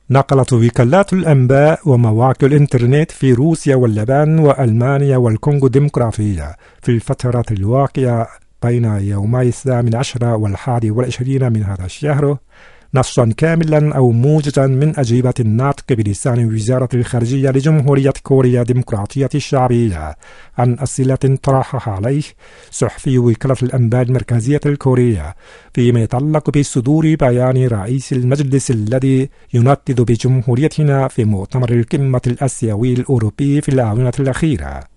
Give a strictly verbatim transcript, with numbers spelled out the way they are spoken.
نقلت وكالات الأنباء ومواقع الإنترنت في روسيا واليابان وألمانيا والكونغو الديمقراطية في الفترة الواقعة بين يومي الثامن عشر والحادي والعشرين من هذا الشهر نصا كاملا أو موجزا من أجوبة الناطق بلسان وزارة الخارجية لجمهورية كوريا الديمقراطية الشعبية عن أسئلة طرحها عليه صحفي وكالة الأنباء المركزية الكورية فيما يتعلق بصدور بيان رئيس المجلس الذي يندد بجمهوريتنا في مؤتمر القمة الآسيوي الأوروبي في الآونة الأخيرة.